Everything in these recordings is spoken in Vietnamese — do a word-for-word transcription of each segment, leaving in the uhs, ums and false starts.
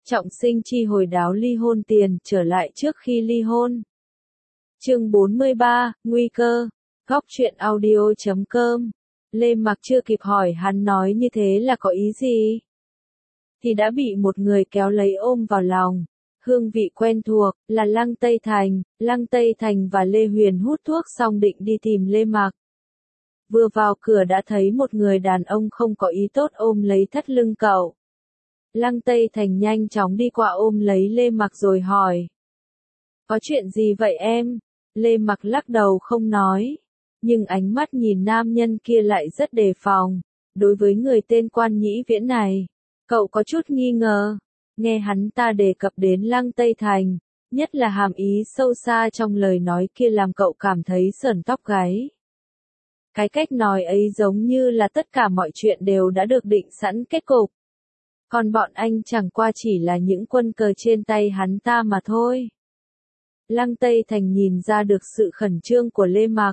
Trọng sinh chi hồi đáo ly hôn tiền trở lại trước khi ly hôn. Chương bốn mươi ba, Nguy cơ. Góc truyện audio chấm com. Lê Mặc chưa kịp hỏi hắn nói như thế là có ý gì, thì đã bị một người kéo lấy ôm vào lòng. Hương vị quen thuộc, là Lăng Tây Thành. Lăng Tây Thành và Lê Huyền hút thuốc xong định đi tìm Lê Mặc. Vừa vào cửa đã thấy một người đàn ông không có ý tốt ôm lấy thắt lưng cậu. Lăng Tây Thành nhanh chóng đi qua ôm lấy Lê Mặc rồi hỏi. Có chuyện gì vậy em? Lê Mặc lắc đầu không nói. Nhưng ánh mắt nhìn nam nhân kia lại rất đề phòng. Đối với người tên Quan Nhĩ Viễn này, cậu có chút nghi ngờ. Nghe hắn ta đề cập đến Lăng Tây Thành, nhất là hàm ý sâu xa trong lời nói kia làm cậu cảm thấy sởn tóc gáy. Cái cách nói ấy giống như là tất cả mọi chuyện đều đã được định sẵn kết cục. Còn bọn anh chẳng qua chỉ là những quân cờ trên tay hắn ta mà thôi. Lăng Tây Thành nhìn ra được sự khẩn trương của Lê Mặc.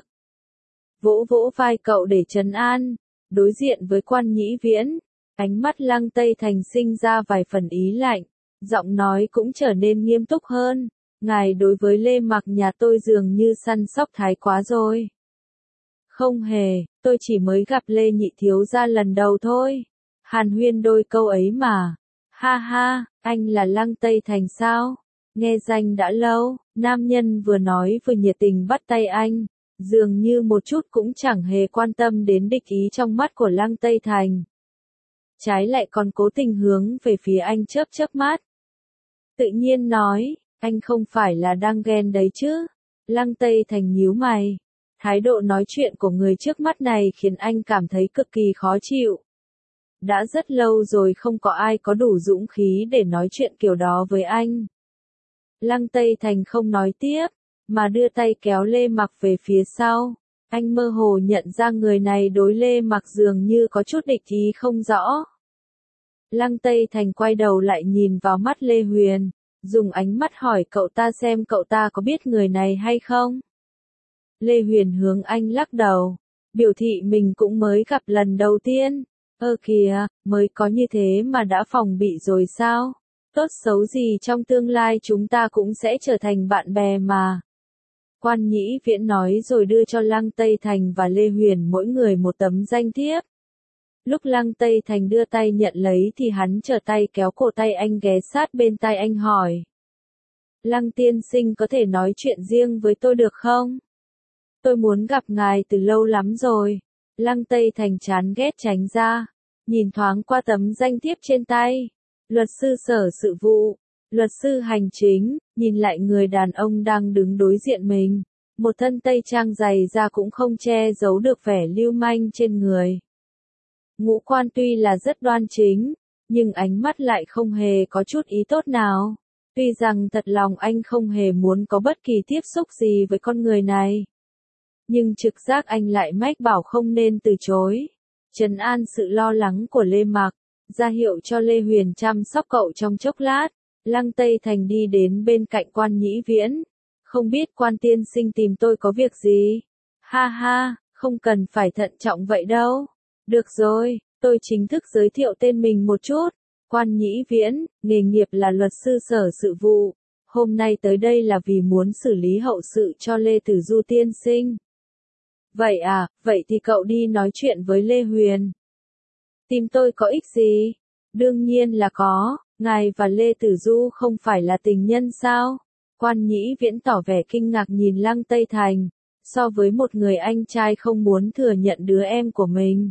Vỗ vỗ vai cậu để trấn an. Đối diện với Quan Nhĩ Viễn, ánh mắt Lăng Tây Thành sinh ra vài phần ý lạnh. Giọng nói cũng trở nên nghiêm túc hơn. Ngài đối với Lê Mặc nhà tôi dường như săn sóc thái quá rồi. Không hề, tôi chỉ mới gặp Lê Nhị thiếu gia lần đầu thôi. Hàn huyên đôi câu ấy mà. Ha ha, anh là Lăng Tây Thành sao? Nghe danh đã lâu. Nam nhân vừa nói vừa nhiệt tình bắt tay anh. Dường như một chút cũng chẳng hề quan tâm đến địch ý trong mắt của Lăng Tây Thành. Trái lại còn cố tình hướng về phía anh chớp chớp mắt. Tự nhiên nói, anh không phải là đang ghen đấy chứ? Lăng Tây Thành nhíu mày. Thái độ nói chuyện của người trước mắt này khiến anh cảm thấy cực kỳ khó chịu. Đã rất lâu rồi không có ai có đủ dũng khí để nói chuyện kiểu đó với anh. Lăng Tây Thành không nói tiếp, mà đưa tay kéo Lê Mặc về phía sau. Anh mơ hồ nhận ra người này đối Lê Mặc dường như có chút địch ý không rõ. Lăng Tây Thành quay đầu lại nhìn vào mắt Lê Huyền, dùng ánh mắt hỏi cậu ta xem cậu ta có biết người này hay không. Lê Huyền hướng anh lắc đầu, biểu thị mình cũng mới gặp lần đầu tiên. Ơ kìa, mới có như thế mà đã phòng bị rồi sao? Tốt xấu gì trong tương lai chúng ta cũng sẽ trở thành bạn bè mà. Quan Nhĩ Viễn nói rồi đưa cho Lăng Tây Thành và Lê Huyền mỗi người một tấm danh thiếp. Lúc Lăng Tây Thành đưa tay nhận lấy thì hắn trở tay kéo cổ tay anh ghé sát bên tai anh hỏi. Lăng tiên sinh có thể nói chuyện riêng với tôi được không? Tôi muốn gặp ngài từ lâu lắm rồi. Lăng Tây Thành chán ghét tránh ra. Nhìn thoáng qua tấm danh thiếp trên tay. Luật sư sở sự vụ. Luật sư hành chính. Nhìn lại người đàn ông đang đứng đối diện mình. Một thân tây trang dày da cũng không che giấu được vẻ lưu manh trên người. Ngũ quan tuy là rất đoan chính, nhưng ánh mắt lại không hề có chút ý tốt nào. Tuy rằng thật lòng anh không hề muốn có bất kỳ tiếp xúc gì với con người này. Nhưng trực giác anh lại mách bảo không nên từ chối. Trấn an sự lo lắng của Lê Mặc, ra hiệu cho Lê Huyền chăm sóc cậu trong chốc lát. Lăng Tây Thành đi đến bên cạnh Quan Nhĩ Viễn. Không biết Quan tiên sinh tìm tôi có việc gì? Ha ha, không cần phải thận trọng vậy đâu. Được rồi, tôi chính thức giới thiệu tên mình một chút. Quan Nhĩ Viễn, nghề nghiệp là luật sư sở sự vụ. Hôm nay tới đây là vì muốn xử lý hậu sự cho Lê Tử Du tiên sinh. Vậy à, vậy thì cậu đi nói chuyện với Lê Huyền. Tìm tôi có ích gì? Đương nhiên là có, ngài và Lê Tử Du không phải là tình nhân sao? Quan Nhĩ Viễn tỏ vẻ kinh ngạc nhìn Lăng Tây Thành, so với một người anh trai không muốn thừa nhận đứa em của mình.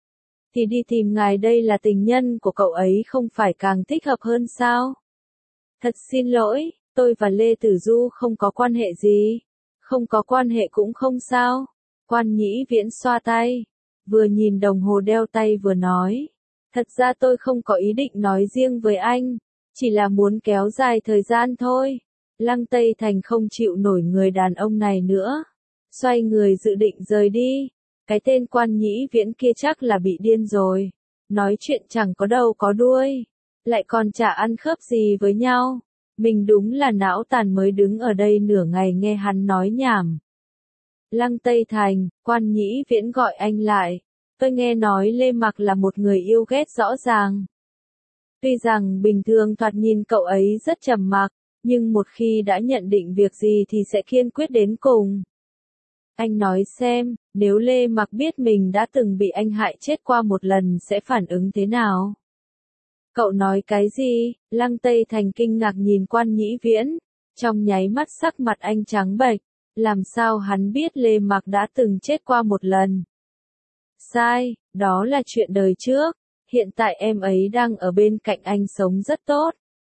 Thì đi tìm ngài đây là tình nhân của cậu ấy không phải càng thích hợp hơn sao? Thật xin lỗi, tôi và Lê Tử Du không có quan hệ gì. Không có quan hệ cũng không sao. Quan Nhĩ Viễn xoa tay, vừa nhìn đồng hồ đeo tay vừa nói. Thật ra tôi không có ý định nói riêng với anh, chỉ là muốn kéo dài thời gian thôi. Lăng Tây Thành không chịu nổi người đàn ông này nữa. Xoay người dự định rời đi. Cái tên Quan Nhĩ Viễn kia chắc là bị điên rồi. Nói chuyện chẳng có đầu có đuôi. Lại còn chả ăn khớp gì với nhau. Mình đúng là não tàn mới đứng ở đây nửa ngày nghe hắn nói nhảm. Lăng Tây Thành, Quan Nhĩ Viễn gọi anh lại. Tôi nghe nói Lê Mặc là một người yêu ghét rõ ràng. Tuy rằng bình thường thoạt nhìn cậu ấy rất trầm mặc, nhưng một khi đã nhận định việc gì thì sẽ kiên quyết đến cùng. Anh nói xem, nếu Lê Mặc biết mình đã từng bị anh hại chết qua một lần sẽ phản ứng thế nào? Cậu nói cái gì? Lăng Tây Thành kinh ngạc nhìn Quan Nhĩ Viễn, trong nháy mắt sắc mặt anh trắng bệch, làm sao hắn biết Lê Mặc đã từng chết qua một lần? Sai, đó là chuyện đời trước, hiện tại em ấy đang ở bên cạnh anh sống rất tốt.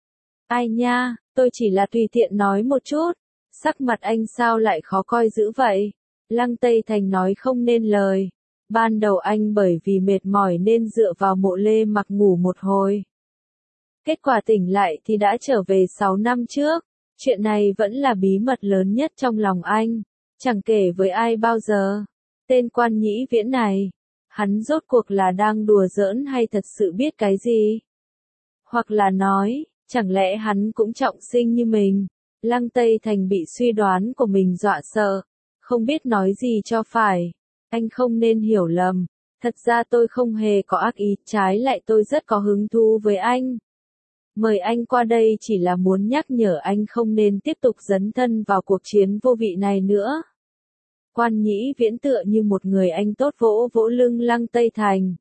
Ai nha, tôi chỉ là tùy tiện nói một chút, sắc mặt anh sao lại khó coi dữ vậy? Lăng Tây Thành nói không nên lời. Ban đầu anh bởi vì mệt mỏi nên dựa vào mộ Lê Mặc ngủ một hồi. Kết quả tỉnh lại thì đã trở về sáu năm trước. Chuyện này vẫn là bí mật lớn nhất trong lòng anh. Chẳng kể với ai bao giờ. Tên Quan Nhĩ Viễn này, hắn rốt cuộc là đang đùa giỡn hay thật sự biết cái gì? Hoặc là nói, chẳng lẽ hắn cũng trọng sinh như mình? Lăng Tây Thành bị suy đoán của mình dọa sợ, không biết nói gì cho phải. Anh không nên hiểu lầm, thật ra tôi không hề có ác ý, trái lại tôi rất có hứng thú với anh. Mời anh qua đây chỉ là muốn nhắc nhở anh không nên tiếp tục dấn thân vào cuộc chiến vô vị này nữa. Quan Nhĩ Viễn tựa như một người anh tốt vỗ vỗ lưng Lăng Tây Thành.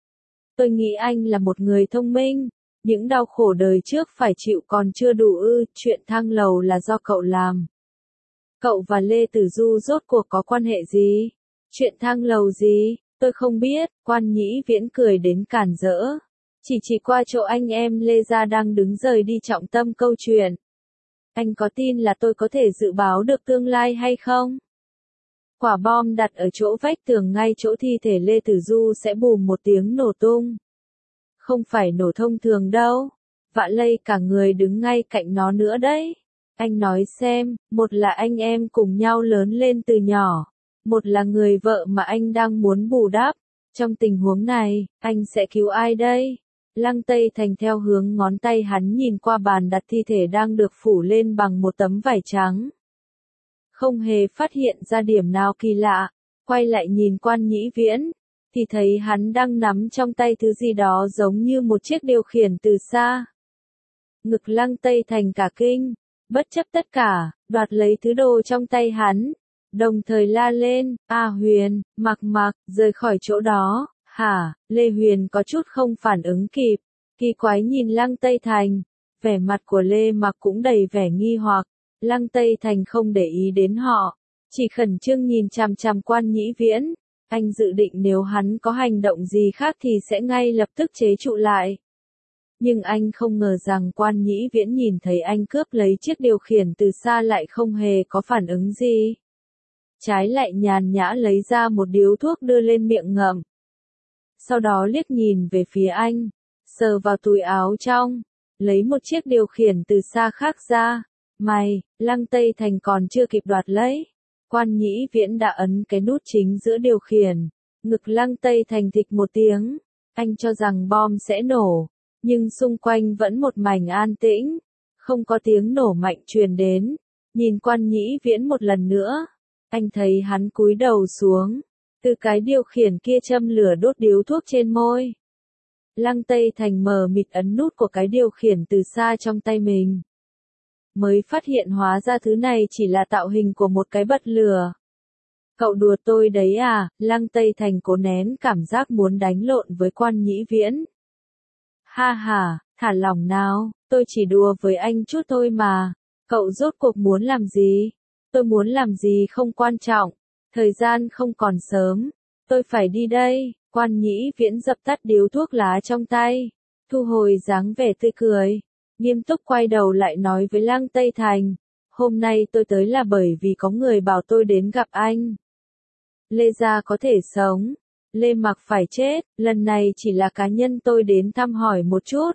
Tôi nghĩ anh là một người thông minh, những đau khổ đời trước phải chịu còn chưa đủ ư, chuyện thang lầu là do cậu làm. Cậu và Lê Tử Du rốt cuộc có quan hệ gì? Chuyện thang lầu gì? Tôi không biết, Quan Nhĩ Viễn cười đến cản rỡ. Chỉ chỉ qua chỗ anh em Lê gia đang đứng rời đi trọng tâm câu chuyện. Anh có tin là tôi có thể dự báo được tương lai hay không? Quả bom đặt ở chỗ vách tường ngay chỗ thi thể Lê Tử Du sẽ bùm một tiếng nổ tung. Không phải nổ thông thường đâu. Vạ lây cả người đứng ngay cạnh nó nữa đấy. Anh nói xem, một là anh em cùng nhau lớn lên từ nhỏ. Một là người vợ mà anh đang muốn bù đắp. Trong tình huống này, anh sẽ cứu ai đây? Lăng Tây Thành theo hướng ngón tay hắn nhìn qua bàn đặt thi thể đang được phủ lên bằng một tấm vải trắng. Không hề phát hiện ra điểm nào kỳ lạ, quay lại nhìn Quan Nhĩ Viễn, thì thấy hắn đang nắm trong tay thứ gì đó giống như một chiếc điều khiển từ xa. Ngực Lăng Tây Thành cả kinh, bất chấp tất cả, đoạt lấy thứ đồ trong tay hắn, đồng thời la lên, A Huyền, Mặc Mặc, rời khỏi chỗ đó. Hả? Lê Huyền có chút không phản ứng kịp, kỳ quái nhìn Lăng Tây Thành, vẻ mặt của Lê Mặc cũng đầy vẻ nghi hoặc. Lăng Tây Thành không để ý đến họ, chỉ khẩn trương nhìn chằm chằm Quan Nhĩ Viễn. Anh dự định nếu hắn có hành động gì khác thì sẽ ngay lập tức chế trụ lại. Nhưng anh không ngờ rằng Quan Nhĩ Viễn nhìn thấy anh cướp lấy chiếc điều khiển từ xa lại không hề có phản ứng gì. Trái lại nhàn nhã lấy ra một điếu thuốc đưa lên miệng ngậm. Sau đó liếc nhìn về phía anh, sờ vào túi áo trong, lấy một chiếc điều khiển từ xa khác ra. Mày, Lăng Tây Thành còn chưa kịp đoạt lấy. Quan Nhĩ Viễn đã ấn cái nút chính giữa điều khiển. Ngực Lăng Tây Thành thịch một tiếng. Anh cho rằng bom sẽ nổ. Nhưng xung quanh vẫn một mảnh an tĩnh. Không có tiếng nổ mạnh truyền đến. Nhìn Quan Nhĩ Viễn một lần nữa. Anh thấy hắn cúi đầu xuống. Từ cái điều khiển kia châm lửa đốt điếu thuốc trên môi. Lăng Tây Thành mờ mịt ấn nút của cái điều khiển từ xa trong tay mình. Mới phát hiện hóa ra thứ này chỉ là tạo hình của một cái bật lửa. Cậu đùa tôi đấy à? Lăng Tây Thành cố nén cảm giác muốn đánh lộn với Quan Nhĩ Viễn. Ha ha, thả lỏng nào, tôi chỉ đùa với anh chút thôi mà. Cậu rốt cuộc muốn làm gì? Tôi muốn làm gì không quan trọng. Thời gian không còn sớm. Tôi phải đi đây. Quan Nhĩ Viễn dập tắt điếu thuốc lá trong tay. Thu hồi dáng vẻ tươi cười. Nghiêm túc quay đầu lại nói với Lăng Tây Thành. Hôm nay tôi tới là bởi vì có người bảo tôi đến gặp anh. Lê gia có thể sống. Lê Mặc phải chết. Lần này chỉ là cá nhân tôi đến thăm hỏi một chút.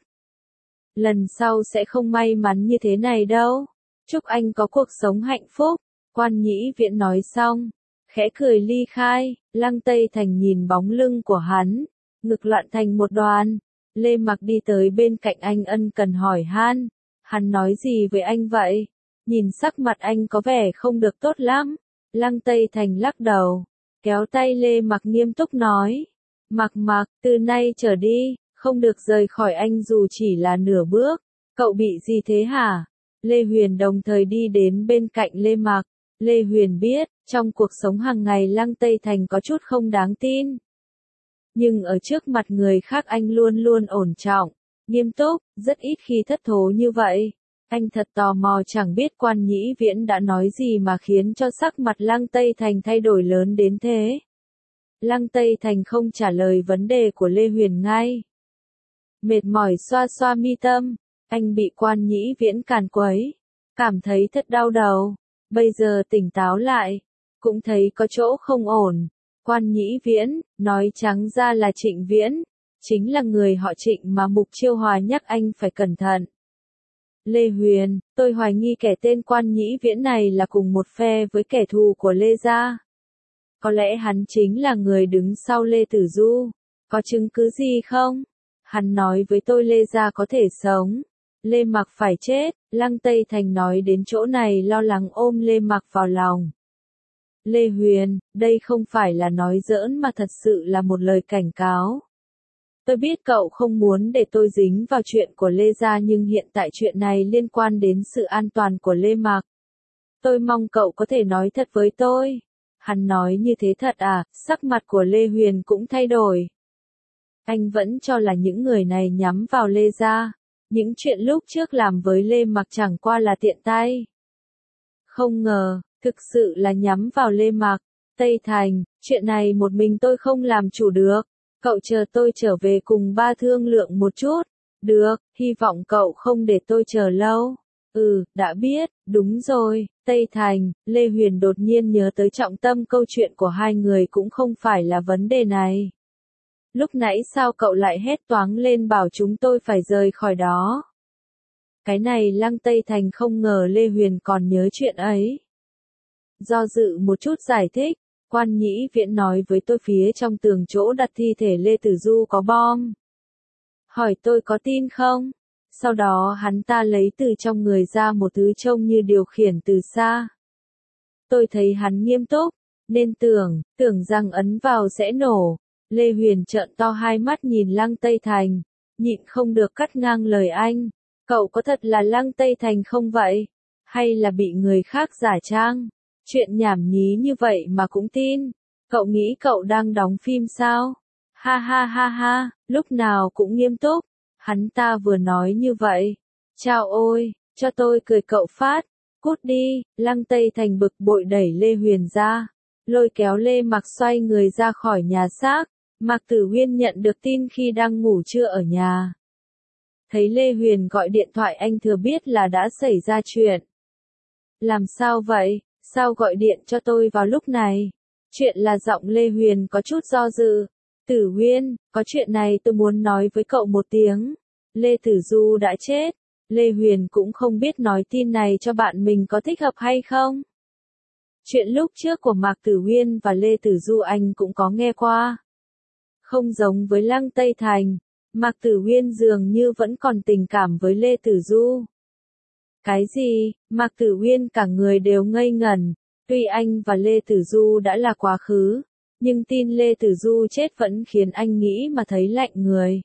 Lần sau sẽ không may mắn như thế này đâu. Chúc anh có cuộc sống hạnh phúc. Quan Nhĩ Viễn nói xong. Khẽ cười ly khai. Lăng Tây Thành nhìn bóng lưng của hắn. Ngực loạn thành một đoàn. Lê Mặc đi tới bên cạnh anh ân cần hỏi han. Hắn nói gì với anh vậy? Nhìn sắc mặt anh có vẻ không được tốt lắm. Lăng Tây Thành lắc đầu. Kéo tay Lê Mặc nghiêm túc nói. Mặc Mặc, từ nay trở đi, Không được rời khỏi anh dù chỉ là nửa bước. Cậu bị gì thế hả? Lê Huyền đồng thời đi đến bên cạnh Lê Mặc. Lê Huyền biết, trong cuộc sống hàng ngày Lăng Tây Thành có chút không đáng tin. Nhưng ở trước mặt người khác anh luôn luôn ổn trọng, nghiêm túc, rất ít khi thất thố như vậy. Anh thật tò mò chẳng biết Quan Nhĩ Viễn đã nói gì mà khiến cho sắc mặt Lăng Tây Thành thay đổi lớn đến thế. Lăng Tây Thành không trả lời vấn đề của Lê Huyền ngay. Mệt mỏi xoa xoa mi tâm, anh bị Quan Nhĩ Viễn càn quấy, cảm thấy thật đau đầu. Bây giờ tỉnh táo lại, cũng thấy có chỗ không ổn. Quan Nhĩ Viễn, nói trắng ra là Trịnh Viễn, chính là người họ Trịnh mà Mục Chiêu Hòa nhắc anh phải cẩn thận. Lê Huyền, tôi hoài nghi kẻ tên Quan Nhĩ Viễn này là cùng một phe với kẻ thù của Lê gia. Có lẽ hắn chính là người đứng sau Lê Tử Du. Có chứng cứ gì không? Hắn nói với tôi Lê gia có thể sống, Lê Mặc phải chết. Lăng Tây Thành nói đến chỗ này lo lắng ôm Lê Mặc vào lòng. Lê Huyền, đây không phải là nói giỡn mà thật sự là một lời cảnh cáo. Tôi biết cậu không muốn để tôi dính vào chuyện của Lê gia nhưng hiện tại chuyện này liên quan đến sự an toàn của Lê Mặc. Tôi mong cậu có thể nói thật với tôi. Hắn nói như thế thật à? Sắc mặt của Lê Huyền cũng thay đổi. Anh vẫn cho là những người này nhắm vào Lê gia. Những chuyện lúc trước làm với Lê Mặc chẳng qua là tiện tay. Không ngờ, thực sự là nhắm vào Lê Mặc. Tây Thành, chuyện này một mình tôi không làm chủ được. Cậu chờ tôi trở về cùng ba thương lượng một chút. Được, hy vọng cậu không để tôi chờ lâu. Ừ, đã biết, đúng rồi. Tây Thành, Lê Huyền đột nhiên nhớ tới trọng tâm câu chuyện của hai người cũng không phải là vấn đề này. Lúc nãy sao cậu lại hét toáng lên bảo chúng tôi phải rời khỏi đó? Cái này Lăng Tây Thành không ngờ Lê Huyền còn nhớ chuyện ấy. Do dự một chút giải thích, Quan Nhĩ Viễn nói với tôi phía trong tường chỗ đặt thi thể Lê Tử Du có bom. Hỏi tôi có tin không? Sau đó hắn ta lấy từ trong người ra một thứ trông như điều khiển từ xa. Tôi thấy hắn nghiêm túc, nên tưởng, tưởng rằng ấn vào sẽ nổ. Lê Huyền trợn to hai mắt nhìn Lăng Tây Thành, nhịn không được cắt ngang lời anh. Cậu có thật là Lăng Tây Thành không vậy? Hay là bị người khác giả trang? Chuyện nhảm nhí như vậy mà cũng tin. Cậu nghĩ cậu đang đóng phim sao? Ha ha ha ha, lúc nào cũng nghiêm túc. Hắn ta vừa nói như vậy. Chao ôi, cho tôi cười cậu phát. Cút đi. Lăng Tây Thành bực bội đẩy Lê Huyền ra. Lôi kéo Lê Mặc xoay người ra khỏi nhà xác. Mạc Tử Huyên nhận được tin khi đang ngủ trưa ở nhà. Thấy Lê Huyền gọi điện thoại anh thừa biết là đã xảy ra chuyện. Làm sao vậy? Sao gọi điện cho tôi vào lúc này? Chuyện là giọng Lê Huyền có chút do dự. Tử Huyên, có chuyện này tôi muốn nói với cậu một tiếng. Lê Tử Du đã chết. Lê Huyền cũng không biết nói tin này cho bạn mình có thích hợp hay không. Chuyện lúc trước của Mạc Tử Huyên và Lê Tử Du anh cũng có nghe qua. Không giống với Lăng Tây Thành, Mạc Tử Huyên dường như vẫn còn tình cảm với Lê Tử Du. Cái gì? Mạc Tử Huyên cả người đều ngây ngẩn. Tuy anh và Lê Tử Du đã là quá khứ, nhưng tin Lê Tử Du chết vẫn khiến anh nghĩ mà thấy lạnh người.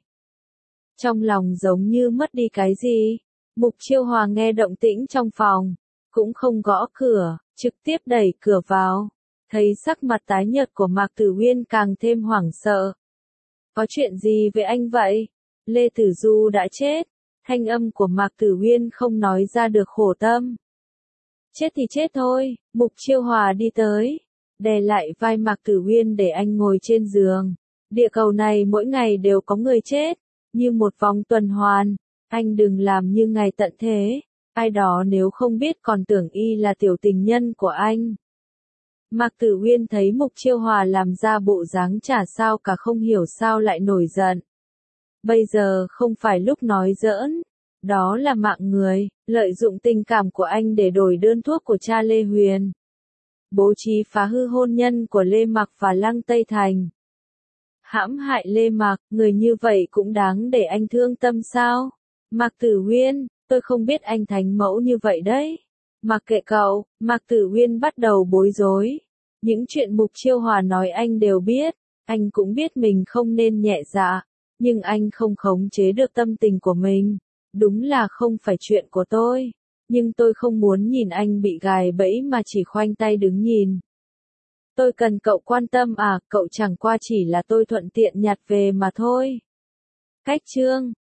Trong lòng giống như mất đi cái gì. Mục Chiêu Hòa nghe động tĩnh trong phòng, cũng không gõ cửa, trực tiếp đẩy cửa vào. Thấy sắc mặt tái nhợt của Mạc Tử Huyên càng thêm hoảng sợ. Có chuyện gì với anh vậy? Lê Tử Du đã chết. Thanh âm của Mạc Tử Huyên không nói ra được khổ tâm. Chết thì chết thôi. Mục Chiêu Hòa đi tới, đè lại vai Mạc Tử Huyên để anh ngồi trên giường. Địa cầu này mỗi ngày đều có người chết, như một vòng tuần hoàn. Anh đừng làm như ngày tận thế. Ai đó nếu không biết còn tưởng y là tiểu tình nhân của anh. Mạc Tử Huyên thấy Mục Chiêu Hòa làm ra bộ dáng chả sao cả không hiểu sao lại nổi giận. Bây giờ không phải lúc nói giỡn. Đó là mạng người, lợi dụng tình cảm của anh để đổi đơn thuốc của cha Lê Huyền. Bố trí phá hư hôn nhân của Lê Mặc và Lăng Tây Thành. Hãm hại Lê Mặc, người như vậy cũng đáng để anh thương tâm sao? Mạc Tử Huyên, tôi không biết anh thánh mẫu như vậy đấy. Mặc kệ cậu, Mạc Tử Huyên bắt đầu bối rối. Những chuyện Mục Chiêu Hòa nói anh đều biết, anh cũng biết mình không nên nhẹ dạ. nhưng anh không khống chế được tâm tình của mình. Đúng là không phải chuyện của tôi, nhưng tôi không muốn nhìn anh bị gài bẫy mà chỉ khoanh tay đứng nhìn. Tôi cần cậu quan tâm à, cậu chẳng qua chỉ là tôi thuận tiện nhặt về mà thôi. Cách chương